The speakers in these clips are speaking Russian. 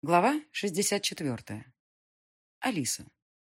Глава 64. Алиса.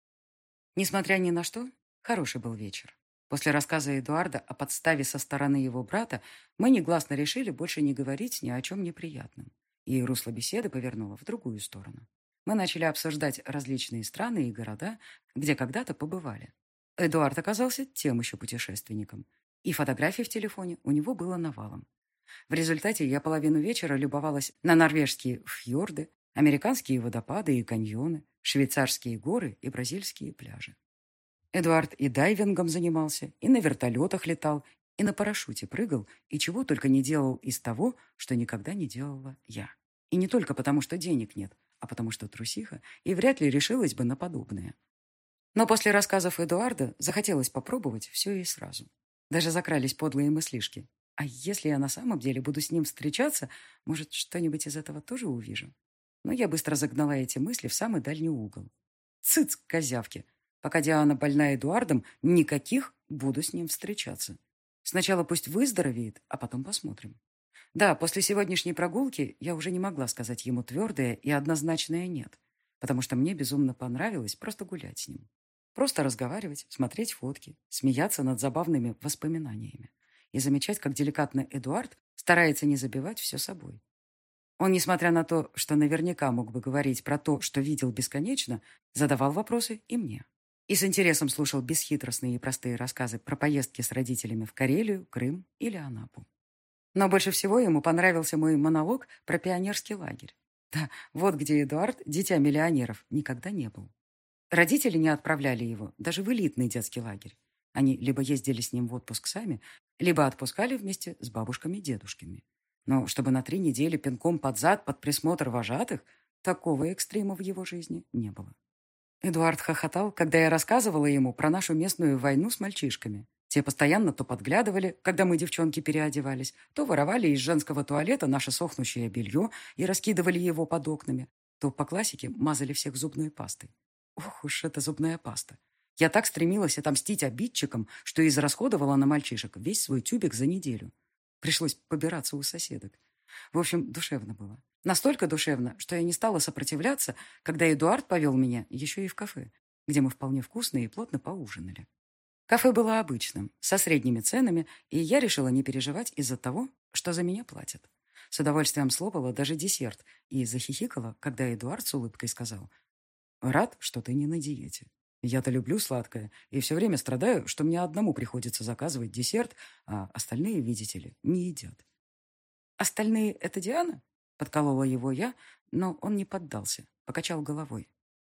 Несмотря ни на что, хороший был вечер. После рассказа Эдуарда о подставе со стороны его брата мы негласно решили больше не говорить ни о чем неприятном. И русло беседы повернуло в другую сторону. Мы начали обсуждать различные страны и города, где когда-то побывали. Эдуард оказался тем еще путешественником. И фотографий в телефоне у него было навалом. В результате я половину вечера любовалась на норвежские фьорды, американские водопады и каньоны, швейцарские горы и бразильские пляжи. Эдуард и дайвингом занимался, и на вертолетах летал, и на парашюте прыгал, и чего только не делал из того, что никогда не делала я. И не только потому, что денег нет, а потому что трусиха и вряд ли решилась бы на подобное. Но после рассказов Эдуарда захотелось попробовать все и сразу. Даже закрались подлые мыслишки. А если я на самом деле буду с ним встречаться, может, что-нибудь из этого тоже увижу? Но я быстро загнала эти мысли в самый дальний угол. Цыц, козявки! Пока Диана больна Эдуардом, никаких буду с ним встречаться. Сначала пусть выздоровеет, а потом посмотрим. Да, после сегодняшней прогулки я уже не могла сказать ему твердое и однозначное «нет», потому что мне безумно понравилось просто гулять с ним. Просто разговаривать, смотреть фотки, смеяться над забавными воспоминаниями и замечать, как деликатно Эдуард старается не забивать все собой. Он, несмотря на то, что наверняка мог бы говорить про то, что видел бесконечно, задавал вопросы и мне. И с интересом слушал бесхитростные и простые рассказы про поездки с родителями в Карелию, Крым или Анапу. Но больше всего ему понравился мой монолог про пионерский лагерь. Да, вот где Эдуард, дитя миллионеров, никогда не был. Родители не отправляли его даже в элитный детский лагерь. Они либо ездили с ним в отпуск сами, либо отпускали вместе с бабушками и дедушками. Но чтобы на 3 недели пинком под зад под присмотр вожатых, такого экстрима в его жизни не было. Эдуард хохотал, когда я рассказывала ему про нашу местную войну с мальчишками. Те постоянно то подглядывали, когда мы, девчонки, переодевались, то воровали из женского туалета наше сохнущее белье и раскидывали его под окнами, то по классике мазали всех зубной пастой. Ох уж эта зубная паста. Я так стремилась отомстить обидчикам, что израсходовала на мальчишек весь свой тюбик за неделю. Пришлось побираться у соседок. В общем, душевно было. Настолько душевно, что я не стала сопротивляться, когда Эдуард повел меня еще и в кафе, где мы вполне вкусно и плотно поужинали. Кафе было обычным, со средними ценами, и я решила не переживать из-за того, что за меня платят. С удовольствием слопала даже десерт и захихикала, когда Эдуард с улыбкой сказал: «Рад, что ты не на диете. Я-то люблю сладкое и все время страдаю, что мне одному приходится заказывать десерт, а остальные, видите ли, не едят». «Остальные — это Диана?» — подколола его я, но он не поддался, покачал головой.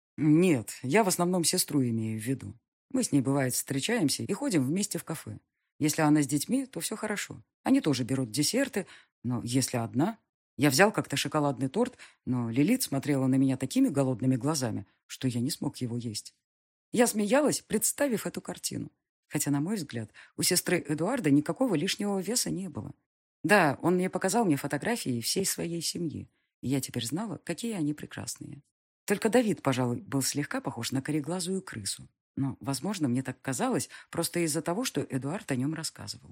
«Нет, я в основном сестру имею в виду. Мы с ней, бывает, встречаемся и ходим вместе в кафе. Если она с детьми, то все хорошо. Они тоже берут десерты, но если одна...» Я взял как-то шоколадный торт, но Лилит смотрела на меня такими голодными глазами, что я не смог его есть. Я смеялась, представив эту картину. Хотя, на мой взгляд, у сестры Эдуарда никакого лишнего веса не было. Да, он показал мне фотографии всей своей семьи, и я теперь знала, какие они прекрасные. Только Давид, пожалуй, был слегка похож на кореглазую крысу. Но, возможно, мне так казалось просто из-за того, что Эдуард о нем рассказывал.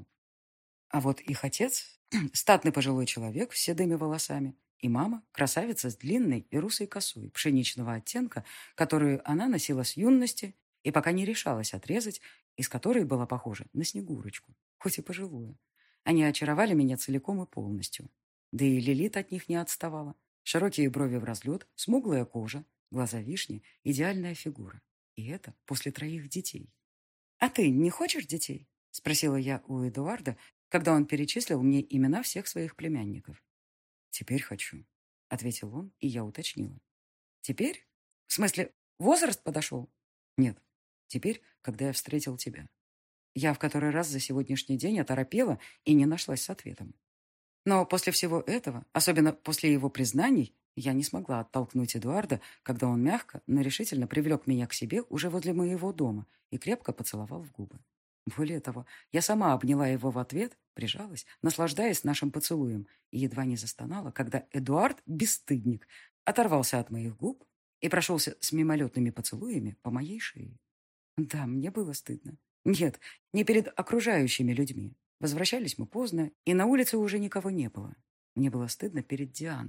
А вот их отец, статный пожилой человек с седыми волосами, и мама, красавица с длинной и русой косой пшеничного оттенка, которую она носила с юности и пока не решалась отрезать, из которой была похожа на Снегурочку, хоть и пожилую. Они очаровали меня целиком и полностью. Да и Лилит от них не отставала. Широкие брови в разлет, смуглая кожа, глаза вишни, идеальная фигура. И это после 3 детей. «А ты не хочешь детей?» — спросила я у Эдуарда, когда он перечислил мне имена всех своих племянников. «Теперь хочу», — ответил он, и я уточнила. «Теперь? В смысле, возраст подошел?» «Нет, теперь, когда я встретил тебя». Я в который раз за сегодняшний день оторопела и не нашлась с ответом. Но после всего этого, особенно после его признаний, я не смогла оттолкнуть Эдуарда, когда он мягко, но решительно привлек меня к себе уже возле моего дома и крепко поцеловал в губы. Более того, я сама обняла его в ответ, прижалась, наслаждаясь нашим поцелуем, и едва не застонала, когда Эдуард, бесстыдник, оторвался от моих губ и прошелся с мимолетными поцелуями по моей шее. Да, мне было стыдно. Нет, не перед окружающими людьми. Возвращались мы поздно, и на улице уже никого не было. Мне было стыдно перед Дианой.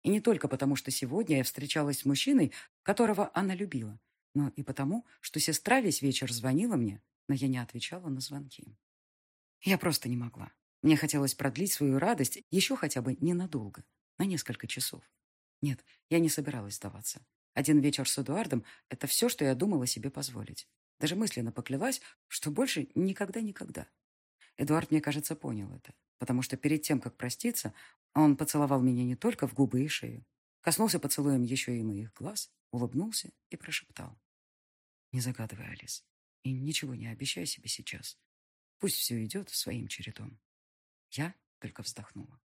И не только потому, что сегодня я встречалась с мужчиной, которого она любила, но и потому, что сестра весь вечер звонила мне, но я не отвечала на звонки. Я просто не могла. Мне хотелось продлить свою радость еще хотя бы ненадолго, на несколько часов. Нет, я не собиралась сдаваться. Один вечер с Эдуардом — это все, что я думала себе позволить. Даже мысленно поклялась, что больше никогда-никогда. Эдуард, мне кажется, понял это, потому что перед тем, как проститься, он поцеловал меня не только в губы и шею, коснулся поцелуем еще и моих глаз, улыбнулся и прошептал: «Не загадывай, Алис, и ничего не обещай себе сейчас. Пусть все идет своим чередом». Я только вздохнула.